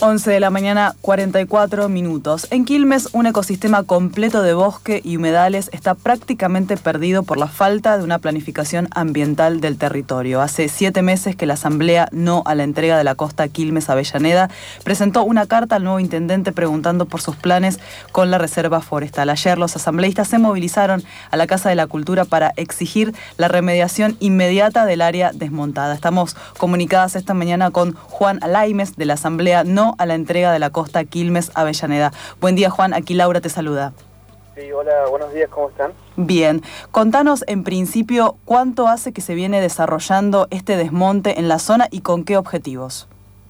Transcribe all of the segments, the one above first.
11 de la mañana, 44 minutos. En Quilmes, un ecosistema completo de bosque y humedales está prácticamente perdido por la falta de una planificación ambiental del territorio. Hace 7 meses que la Asamblea No a la entrega de la costa Quilmes-Avellaneda presentó una carta al nuevo intendente preguntando por sus planes con la reserva forestal. Ayer los asambleístas se movilizaron a la Casa de la Cultura para exigir la remediación inmediata del área desmontada. Estamos comunicadas esta mañana con Juan Alaimes de la Asamblea No a la entrega de la costa Quilmes-Avellaneda. Buen día, Juan, aquí Laura te saluda. Sí, hola, buenos días, ¿cómo están? Bien, contanos en principio cuánto hace que se viene desarrollando este desmonte en la zona y con qué objetivos.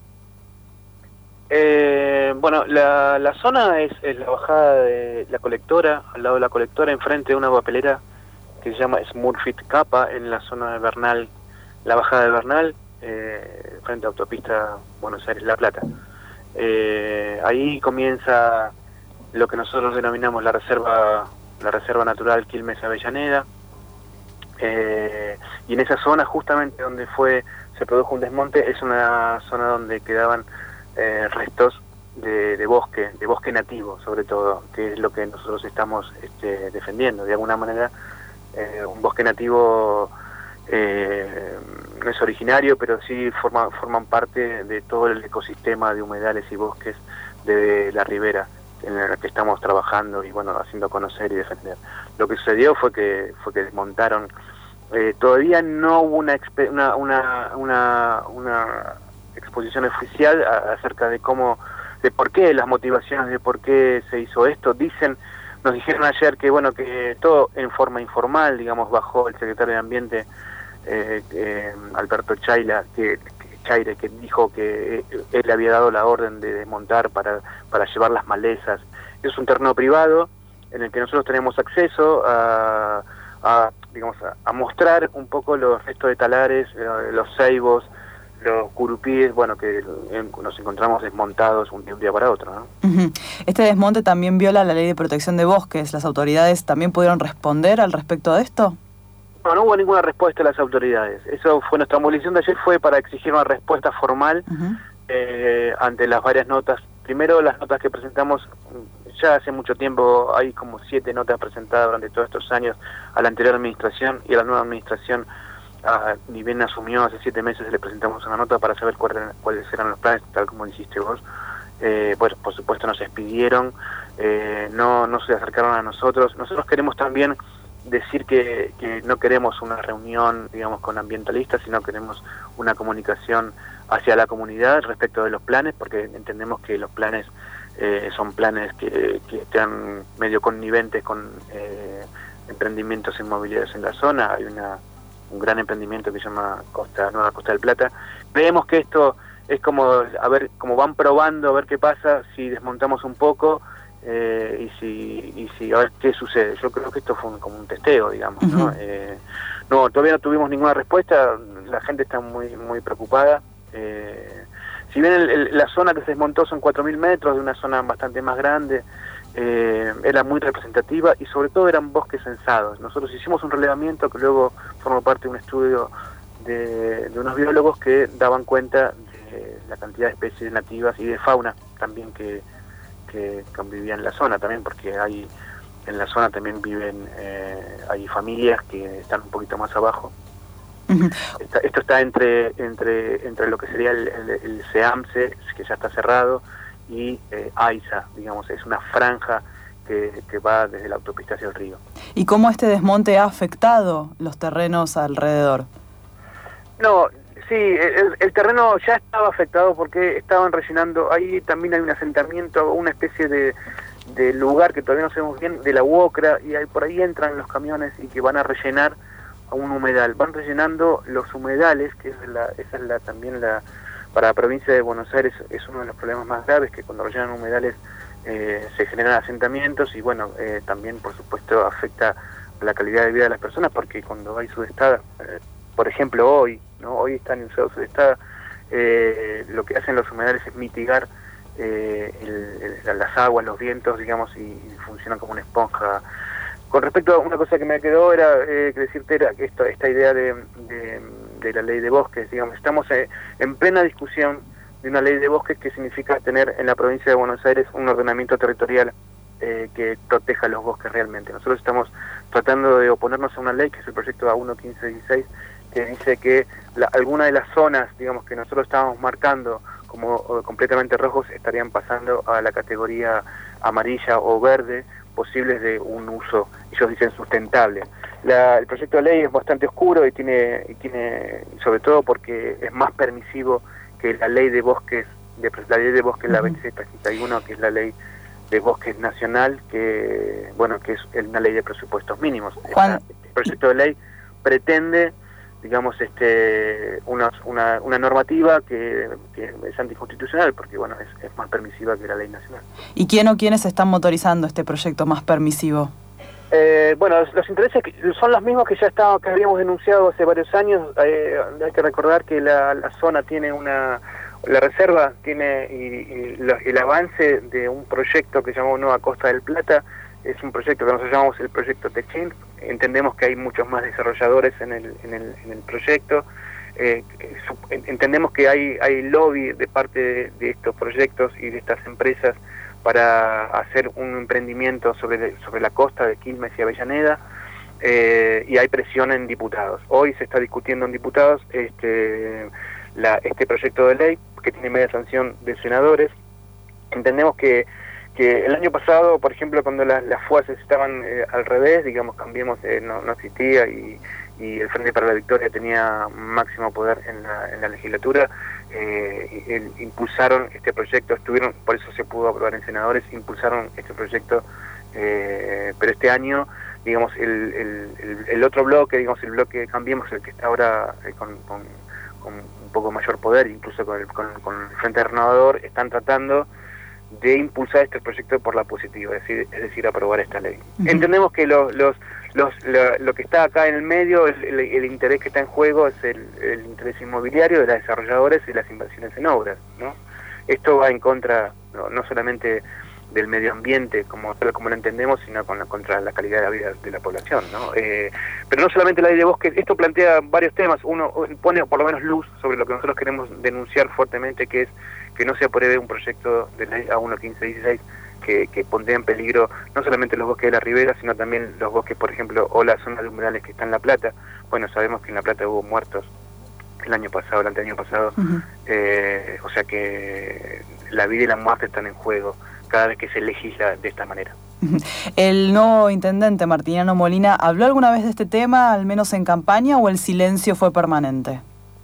Bueno, la zona es la bajada de la colectora, al lado de la colectora, enfrente de una papelera que se llama Smurfit Capa, en la zona de Bernal, la bajada de Bernal, frente a autopista Buenos Aires-La Plata. Ahí comienza lo que nosotros denominamos la reserva natural Quilmes-Avellaneda, y en esa zona, justamente donde se produjo un desmonte, es una zona donde quedaban restos de bosque nativo, sobre todo, que es lo que nosotros estamos defendiendo. De alguna manera, un bosque nativo no es originario, pero sí forman parte de todo el ecosistema de humedales y bosques de la ribera en el que estamos trabajando y bueno, haciendo conocer y defender. Lo que sucedió fue que desmontaron. Todavía no hubo una exposición oficial acerca de por qué, las motivaciones de por qué se hizo esto. Nos dijeron ayer que bueno, que todo en forma informal, digamos, bajo el secretario de Ambiente, Alberto Chaire, que dijo que él había dado la orden de desmontar para llevar las malezas. Es un terreno privado en el que nosotros tenemos acceso a mostrar un poco los restos de talares, los ceibos, los curupíes, bueno, que nos encontramos desmontados un día para otro, ¿no? Uh-huh. Este desmonte también viola la Ley de Protección de Bosques. ¿Las autoridades también pudieron responder al respecto de esto? No hubo ninguna respuesta de las autoridades. Eso fue nuestra movilización de ayer, fue para exigir una respuesta formal ante las varias notas. Primero, las notas que presentamos ya hace mucho tiempo, hay como 7 notas presentadas durante todos estos años a la anterior administración, y a la nueva administración, ni bien asumió hace 7 meses, le presentamos una nota para saber cuáles eran los planes, tal como dijiste vos. Pues por supuesto nos expidieron, no se acercaron a nosotros. Nosotros queremos también decir que no queremos una reunión, digamos, con ambientalistas, sino queremos una comunicación hacia la comunidad respecto de los planes, porque entendemos que los planes son planes que están medio conniventes con emprendimientos inmobiliarios en la zona. Hay un gran emprendimiento que se llama Nueva Costa del Plata. Creemos que esto es como van probando a ver qué pasa si desmontamos un poco, y si a ver qué sucede. Yo creo que esto fue como un testeo, digamos, ¿no? No, todavía no tuvimos ninguna respuesta. La gente está muy preocupada. Si bien la zona que se desmontó son 4.000 metros de una zona bastante más grande, era muy representativa y sobre todo eran bosques censados. Nosotros hicimos un relevamiento que luego formó parte de un estudio de unos biólogos que daban cuenta de la cantidad de especies nativas y de fauna también que convivían en la zona también, porque en la zona también viven, hay familias que están un poquito más abajo. Uh-huh. Esto está entre lo que sería el SEAMSE, que ya está cerrado, y AISA, digamos, es una franja que va desde la autopista hacia el río. ¿Y cómo este desmonte ha afectado los terrenos alrededor? No, sí, el terreno ya estaba afectado porque estaban rellenando, ahí también hay un asentamiento, una especie de lugar que todavía no sabemos bien, de la UOCRA, y por ahí entran los camiones y que van a rellenar a un humedal. Van rellenando los humedales, que para la provincia de Buenos Aires es uno de los problemas más graves, que cuando rellenan humedales se generan asentamientos y bueno, también por supuesto afecta la calidad de vida de las personas, porque cuando hay sudestada, por ejemplo hoy están en sudestada, lo que hacen los humedales es mitigar las aguas, los vientos, digamos, y funcionan como una esponja. Con respecto a una cosa que me quedó era que esta idea de la ley de bosques, digamos, estamos en plena discusión de una ley de bosques que significa tener en la provincia de Buenos Aires un ordenamiento territorial que proteja los bosques realmente. Nosotros estamos tratando de oponernos a una ley que es el proyecto A1-1516, que dice que alguna de las zonas, digamos, que nosotros estábamos marcando como completamente rojos estarían pasando a la categoría amarilla o verde, posibles de un uso, ellos dicen, sustentable. El proyecto de ley es bastante oscuro y tiene sobre todo porque es más permisivo que la ley de bosques, la 2631, que es la ley de bosques nacional, que que es una ley de presupuestos mínimos. El proyecto de ley pretende, digamos, una normativa que es anticonstitucional, porque es más permisiva que la ley nacional. ¿Y quién o quiénes están motorizando este proyecto más permisivo? Los intereses son los mismos que que habíamos denunciado hace varios años. Hay que recordar que la zona tiene la reserva tiene el avance de un proyecto que llamamos Nueva Costa del Plata. Es un proyecto que nosotros llamamos el proyecto Techin. Entendemos que hay muchos más desarrolladores en el proyecto. Entendemos que hay lobby de parte de estos proyectos y de estas empresas para hacer un emprendimiento sobre la costa de Quilmes y Avellaneda, y hay presión en diputados. Hoy se está discutiendo en diputados este proyecto de ley que tiene media sanción de senadores. Entendemos que el año pasado, por ejemplo, cuando las fuerzas estaban al revés, digamos, Cambiemos no existía y el Frente para la Victoria tenía máximo poder en la legislatura, impulsaron este proyecto, por eso se pudo aprobar en senadores, impulsaron este proyecto, pero este año, digamos, el otro bloque, digamos, el bloque Cambiemos, el que está ahora con un poco mayor poder, incluso con el Frente Renovador, están tratando de impulsar este proyecto por la positiva, es decir, aprobar esta ley. Entendemos que lo que está acá en el medio, el interés que está en juego es el interés inmobiliario de los desarrolladores y las inversiones en obras, ¿no? Esto va en contra, no solamente del medio ambiente como lo entendemos, sino contra la calidad de la vida de la población, ¿no? Pero no solamente la ley de bosques, esto plantea varios temas. Uno pone por lo menos luz sobre lo que nosotros queremos denunciar fuertemente, que es que no se apruebe un proyecto de ley A1-1516 que pondría en peligro no solamente los bosques de la ribera, sino también los bosques, por ejemplo, o la zona de humedales que está en La Plata. Bueno, sabemos que en La Plata hubo muertos el año pasado, el anteaño pasado, o sea que la vida y la muerte están en juego cada vez que se legisla de esta manera. ¿El nuevo intendente Martiniano Molina habló alguna vez de este tema, al menos en campaña, o el silencio fue permanente?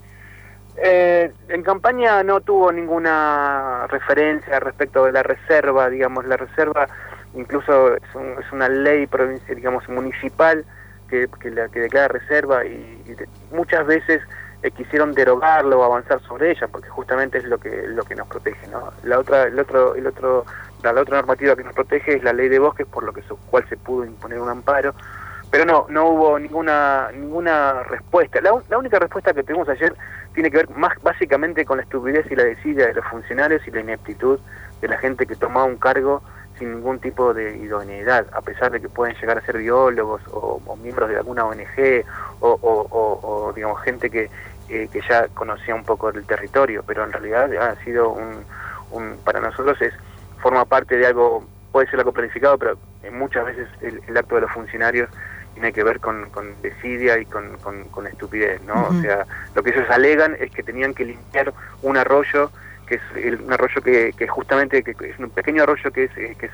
En campaña no tuvo ninguna referencia respecto de la reserva, digamos. La reserva incluso es una ley provincial, digamos, municipal que declara reserva, y muchas veces quisieron derogarlo o avanzar sobre ella, porque justamente es lo que nos protege, ¿no? La otra normativa que nos protege es la ley de bosques, por lo cual se pudo imponer un amparo, pero no hubo ninguna respuesta. La única respuesta que tuvimos ayer tiene que ver más básicamente con la estupidez y la desidia de los funcionarios y la ineptitud de la gente que tomaba un cargo sin ningún tipo de idoneidad, a pesar de que pueden llegar a ser biólogos o miembros de alguna ONG o digamos, gente que ya conocía un poco del territorio, pero en realidad ha sido para nosotros forma parte de algo, puede ser algo planificado, pero muchas veces el acto de los funcionarios tiene que ver con desidia y con estupidez, ¿no? O sea, lo que ellos alegan es que tenían que limpiar un arroyo, que es un arroyo que justamente es un pequeño arroyo que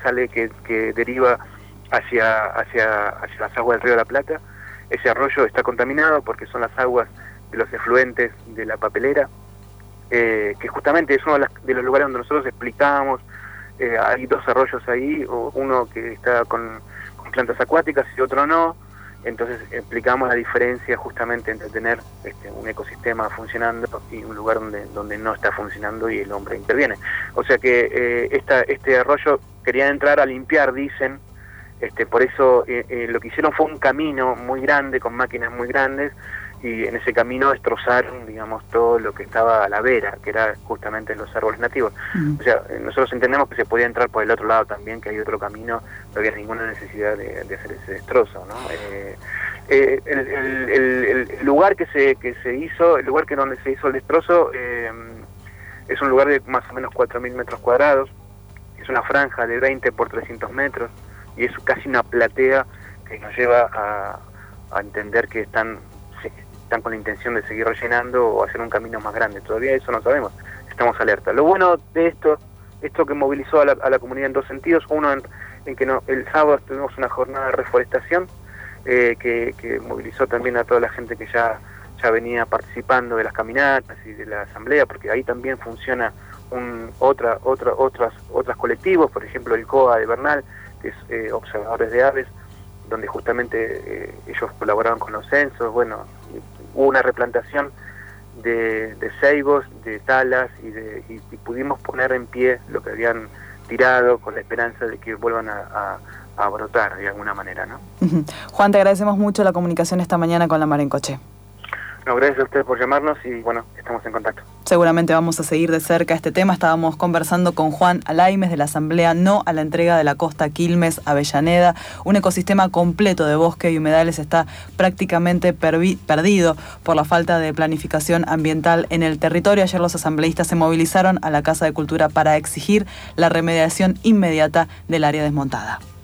deriva hacia las aguas del río de la Plata. Ese arroyo está contaminado porque son las aguas de los efluentes de la papelera, que justamente es uno de los lugares donde nosotros explicamos. Hay dos arroyos ahí, uno que está con plantas acuáticas y otro no. Entonces explicamos la diferencia justamente entre tener un ecosistema funcionando y un lugar donde no está funcionando y el hombre interviene. O sea que este arroyo querían entrar a limpiar, dicen. Por eso lo que hicieron fue un camino muy grande, con máquinas muy grandes, y en ese camino destrozaron, digamos, todo lo que estaba a la vera, que era justamente los árboles nativos. O sea, nosotros entendemos que se podía entrar por el otro lado también, que hay otro camino, no había ninguna necesidad de hacer ese destrozo, ¿no? El lugar que se hizo, el lugar donde se hizo el destrozo, Es un lugar de más o menos 4.000 metros cuadrados, es una franja de 20 por 300 metros y es casi una platea que nos lleva a entender que están con la intención de seguir rellenando o hacer un camino más grande. Todavía eso no sabemos, estamos alerta. Lo bueno de esto que movilizó a la comunidad en dos sentidos: uno en que el sábado tuvimos una jornada de reforestación que movilizó también a toda la gente que ya venía participando de las caminatas y de la asamblea, porque ahí también funciona otros colectivos, por ejemplo el COA de Bernal, que es Observadores de Aves, donde justamente ellos colaboraban con los censos. Bueno, hubo una replantación de ceibos, de talas y pudimos poner en pie lo que habían tirado con la esperanza de que vuelvan a brotar de alguna manera, ¿no? Juan, te agradecemos mucho la comunicación esta mañana con La Mar en Coche. No, gracias a ustedes por llamarnos y bueno, estamos en contacto. Seguramente vamos a seguir de cerca este tema. Estábamos conversando con Juan Alaimes de la Asamblea No a la entrega de la costa Quilmes-Avellaneda. Un ecosistema completo de bosque y humedales está prácticamente perdido por la falta de planificación ambiental en el territorio. Ayer los asambleístas se movilizaron a la Casa de Cultura para exigir la remediación inmediata del área desmontada.